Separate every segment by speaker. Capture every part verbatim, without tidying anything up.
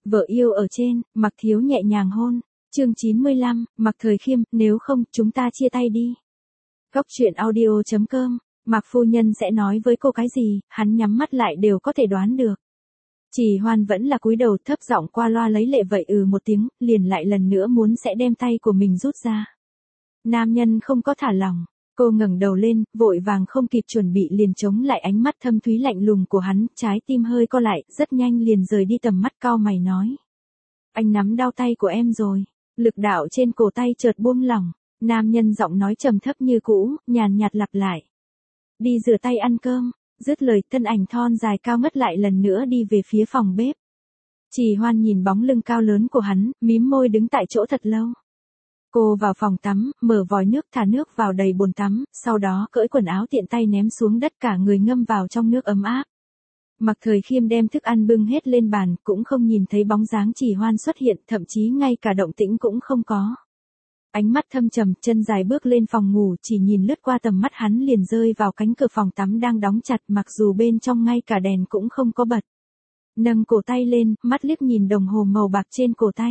Speaker 1: Vợ yêu ở trên, Mạc Thiếu nhẹ nhàng hôn. Chương chín mươi lăm, Mạc Thời Khiêm, nếu không, chúng ta chia tay đi. Góc truyện audio chấm com, Mạc phu nhân sẽ nói với cô cái gì, hắn nhắm mắt lại đều có thể đoán được. Trì Hoan vẫn là cúi đầu thấp giọng qua loa lấy lệ vậy ừ một tiếng, liền lại lần nữa muốn sẽ đem tay của mình rút ra. Nam nhân không có thả lỏng, cô ngẩng đầu lên, vội vàng không kịp chuẩn bị liền chống lại ánh mắt thâm thúy lạnh lùng của hắn, trái tim hơi co lại, rất nhanh liền rời đi tầm mắt cau mày nói. Anh nắm đau tay của em rồi, lực đạo trên cổ tay chợt buông lỏng, nam nhân giọng nói trầm thấp như cũ, nhàn nhạt lặp lại. Đi rửa tay ăn cơm. Dứt lời thân ảnh thon dài cao ngất lại lần nữa đi về phía phòng bếp. Trì Hoan nhìn bóng lưng cao lớn của hắn, mím môi đứng tại chỗ thật lâu. Cô vào phòng tắm, mở vòi nước thả nước vào đầy bồn tắm, sau đó cởi quần áo tiện tay ném xuống đất cả người ngâm vào trong nước ấm áp. Mạc Thời Khiêm đem thức ăn bưng hết lên bàn, cũng không nhìn thấy bóng dáng Trì Hoan xuất hiện, thậm chí ngay cả động tĩnh cũng không có. Ánh mắt thâm trầm, chân dài bước lên phòng ngủ, chỉ nhìn lướt qua tầm mắt hắn liền rơi vào cánh cửa phòng tắm đang đóng chặt, mặc dù bên trong ngay cả đèn cũng không có bật. Nâng cổ tay lên, mắt liếc nhìn đồng hồ màu bạc trên cổ tay.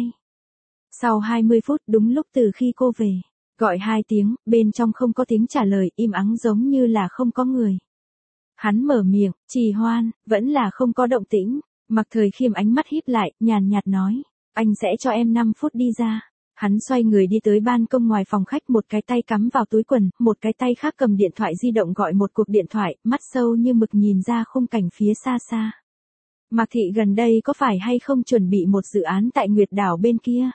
Speaker 1: Sau hai mươi phút, đúng lúc từ khi cô về, gọi hai tiếng, bên trong không có tiếng trả lời, im ắng giống như là không có người. Hắn mở miệng, Trì Hoan, vẫn là không có động tĩnh. Mạc Thời Khiêm ánh mắt híp lại, nhàn nhạt nói, anh sẽ cho em năm phút đi ra. Hắn xoay người đi tới ban công ngoài phòng khách, một cái tay cắm vào túi quần, một cái tay khác cầm điện thoại di động gọi một cuộc điện thoại, mắt sâu như mực nhìn ra khung cảnh phía xa xa. Mạc Thị gần đây có phải hay không chuẩn bị một dự án tại Nguyệt Đảo bên kia?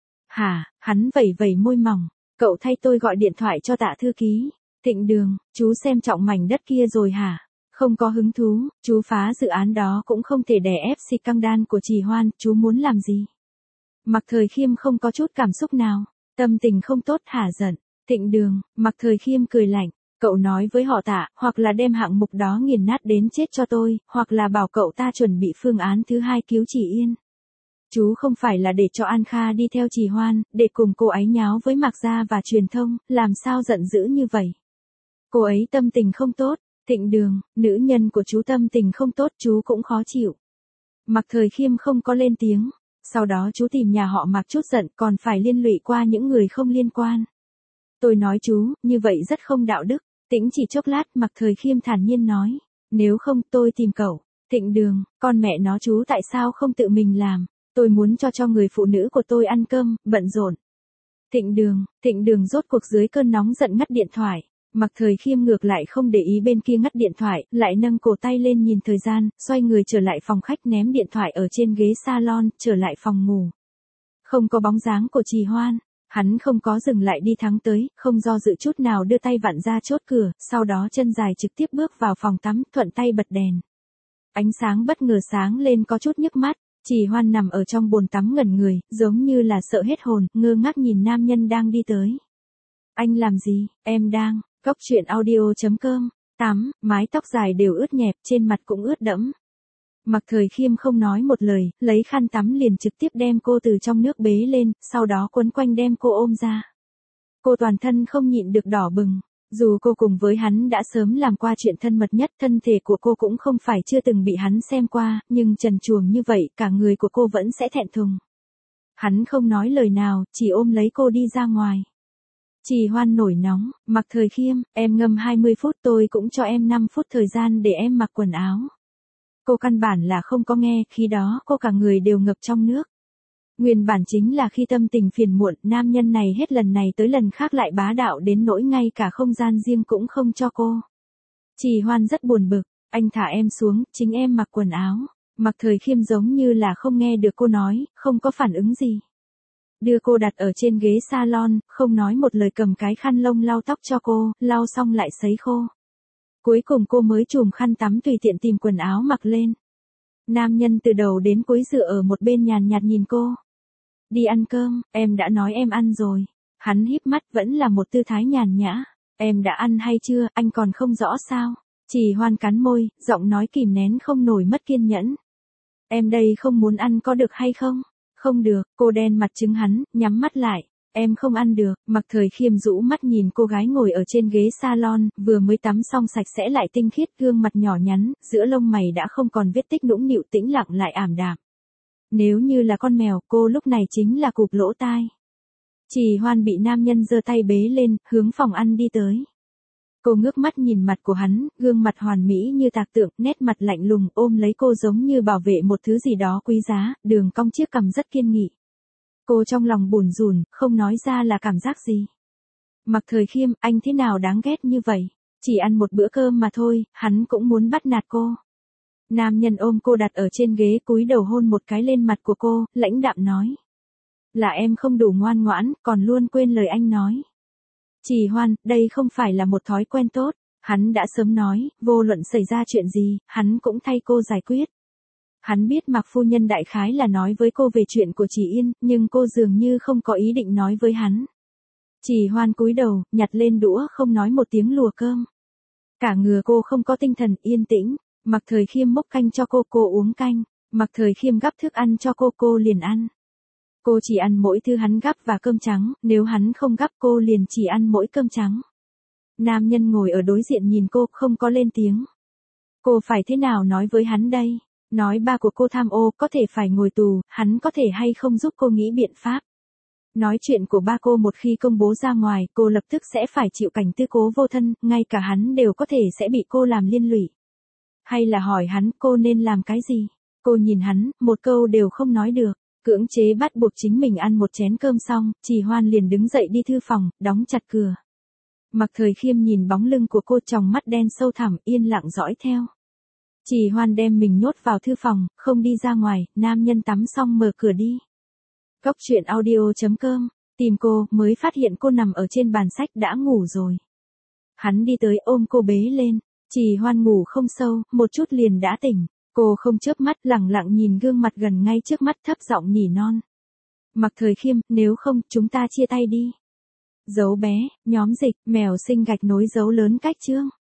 Speaker 1: Hả, hắn vẩy vẩy môi mỏng, cậu thay tôi gọi điện thoại cho Tạ thư ký. Thịnh Đường, chú xem trọng mảnh đất kia rồi hả? Không có hứng thú, chú phá dự án đó cũng không thể đè ép si căng đan của Trì Hoan, chú muốn làm gì? Mạc Thời Khiêm không có chút cảm xúc nào, tâm tình không tốt hả giận. Thịnh Đường, Mạc Thời Khiêm cười lạnh, cậu nói với họ Tạ, hoặc là đem hạng mục đó nghiền nát đến chết cho tôi, hoặc là bảo cậu ta chuẩn bị phương án thứ hai cứu Trì Yên. Chú không phải là để cho An Kha đi theo Trì Hoan, để cùng cô ấy nháo với Mạc gia và truyền thông, làm sao giận dữ như vậy? Cô ấy tâm tình không tốt, Thịnh Đường, nữ nhân của chú tâm tình không tốt chú cũng khó chịu. Mạc Thời Khiêm không có lên tiếng. Sau đó chú tìm nhà họ Mạc chút giận, còn phải liên lụy qua những người không liên quan. Tôi nói chú, như vậy rất không đạo đức. Tĩnh chỉ chốc lát, Mạc Thời Khiêm thản nhiên nói. Nếu không tôi tìm cậu. Thịnh Đường, con mẹ nó chú tại sao không tự mình làm. Tôi muốn cho cho người phụ nữ của tôi ăn cơm, bận rộn. Thịnh Đường, Thịnh Đường rốt cuộc dưới cơn nóng giận ngắt điện thoại. Mạc Thời Khiêm ngược lại không để ý bên kia ngắt điện thoại, lại nâng cổ tay lên nhìn thời gian, xoay người trở lại phòng khách ném điện thoại ở trên ghế salon, trở lại phòng ngủ. Không có bóng dáng của Trì Hoan, hắn không có dừng lại đi thắng tới, không do dự chút nào đưa tay vặn ra chốt cửa, sau đó chân dài trực tiếp bước vào phòng tắm, thuận tay bật đèn. Ánh sáng bất ngờ sáng lên có chút nhức mắt, Trì Hoan nằm ở trong bồn tắm ngẩn người, giống như là sợ hết hồn, ngơ ngác nhìn nam nhân đang đi tới. Anh làm gì, em đang... Góc truyện audio chấm com, tắm, mái tóc dài đều ướt nhẹp, trên mặt cũng ướt đẫm. Mạc Thời Khiêm không nói một lời, lấy khăn tắm liền trực tiếp đem cô từ trong nước bế lên, sau đó quấn quanh đem cô ôm ra. Cô toàn thân không nhịn được đỏ bừng, dù cô cùng với hắn đã sớm làm qua chuyện thân mật nhất, thân thể của cô cũng không phải chưa từng bị hắn xem qua, nhưng trần truồng như vậy, cả người của cô vẫn sẽ thẹn thùng. Hắn không nói lời nào, chỉ ôm lấy cô đi ra ngoài. Trì Hoan nổi nóng, Mạc Thời Khiêm, em ngâm hai mươi phút tôi cũng cho em năm phút thời gian để em mặc quần áo. Cô căn bản là không có nghe, khi đó cô cả người đều ngập trong nước. Nguyên bản chính là khi tâm tình phiền muộn, nam nhân này hết lần này tới lần khác lại bá đạo đến nỗi ngay cả không gian riêng cũng không cho cô. Trì Hoan rất buồn bực, anh thả em xuống, chính em mặc quần áo. Mạc Thời Khiêm giống như là không nghe được cô nói, không có phản ứng gì. Đưa cô đặt ở trên ghế salon, không nói một lời cầm cái khăn lông lau tóc cho cô, lau xong lại sấy khô. Cuối cùng cô mới chùm khăn tắm tùy tiện tìm quần áo mặc lên. Nam nhân từ đầu đến cuối dựa ở một bên nhàn nhạt nhìn cô. Đi ăn cơm, em đã nói em ăn rồi. Hắn híp mắt vẫn là một tư thái nhàn nhã. Em đã ăn hay chưa, anh còn không rõ sao? Trì Hoan cắn môi, giọng nói kìm nén không nổi mất kiên nhẫn. Em đây không muốn ăn có được hay không? Không được, cô đen mặt trứng hắn, nhắm mắt lại. Em không ăn được, Mạc Thời Khiêm rũ mắt nhìn cô gái ngồi ở trên ghế salon, vừa mới tắm xong sạch sẽ lại tinh khiết, gương mặt nhỏ nhắn, giữa lông mày đã không còn vết tích nũng nịu, tĩnh lặng lại ảm đạm. Nếu như là con mèo, cô lúc này chính là cụp lỗ tai. Trì Hoan bị nam nhân giơ tay bế lên, hướng phòng ăn đi tới. Cô ngước mắt nhìn mặt của hắn, gương mặt hoàn mỹ như tạc tượng, nét mặt lạnh lùng, ôm lấy cô giống như bảo vệ một thứ gì đó quý giá, đường cong chiếc cằm rất kiên nghị. Cô trong lòng bủn rủn, không nói ra là cảm giác gì. Mạc Thời Khiêm, anh thế nào đáng ghét như vậy? Chỉ ăn một bữa cơm mà thôi, hắn cũng muốn bắt nạt cô. Nam nhân ôm cô đặt ở trên ghế, cúi đầu hôn một cái lên mặt của cô, lãnh đạm nói. Là em không đủ ngoan ngoãn, còn luôn quên lời anh nói. Trì Hoan, đây không phải là một thói quen tốt, hắn đã sớm nói, vô luận xảy ra chuyện gì, hắn cũng thay cô giải quyết. Hắn biết Mạc phu nhân đại khái là nói với cô về chuyện của Trì Yên, nhưng cô dường như không có ý định nói với hắn. Trì Hoan cúi đầu, nhặt lên đũa không nói một tiếng lùa cơm. Cả người cô không có tinh thần, yên tĩnh. Mạc Thời Khiêm mốc canh cho cô, cô uống canh. Mạc Thời Khiêm gắp thức ăn cho cô, cô liền ăn. Cô chỉ ăn mỗi thứ hắn gắp và cơm trắng, nếu hắn không gắp cô liền chỉ ăn mỗi cơm trắng. Nam nhân ngồi ở đối diện nhìn cô, không có lên tiếng. Cô phải thế nào nói với hắn đây? Nói ba của cô tham ô, có thể phải ngồi tù, hắn có thể hay không giúp cô nghĩ biện pháp. Nói chuyện của ba cô một khi công bố ra ngoài, cô lập tức sẽ phải chịu cảnh tư cố vô thân, ngay cả hắn đều có thể sẽ bị cô làm liên lụy. Hay là hỏi hắn cô nên làm cái gì? Cô nhìn hắn, một câu đều không nói được. Cưỡng chế bắt buộc chính mình ăn một chén cơm xong, Trì Hoan liền đứng dậy đi thư phòng, đóng chặt cửa. Mạc Thời Khiêm nhìn bóng lưng của cô, tròng mắt đen sâu thẳm, yên lặng dõi theo. Trì Hoan đem mình nhốt vào thư phòng, không đi ra ngoài, nam nhân tắm xong mở cửa đi. Góc truyện audio chấm com, tìm cô, mới phát hiện cô nằm ở trên bàn sách đã ngủ rồi. Hắn đi tới ôm cô bế lên, Trì Hoan ngủ không sâu, một chút liền đã tỉnh. Cô không chớp mắt, lẳng lặng nhìn gương mặt gần ngay trước mắt, thấp giọng nhỉ non. Mạc Thời Khiêm, nếu không, chúng ta chia tay đi. Dấu bé, nhóm dịch, mèo sinh gạch nối dấu lớn cách chương.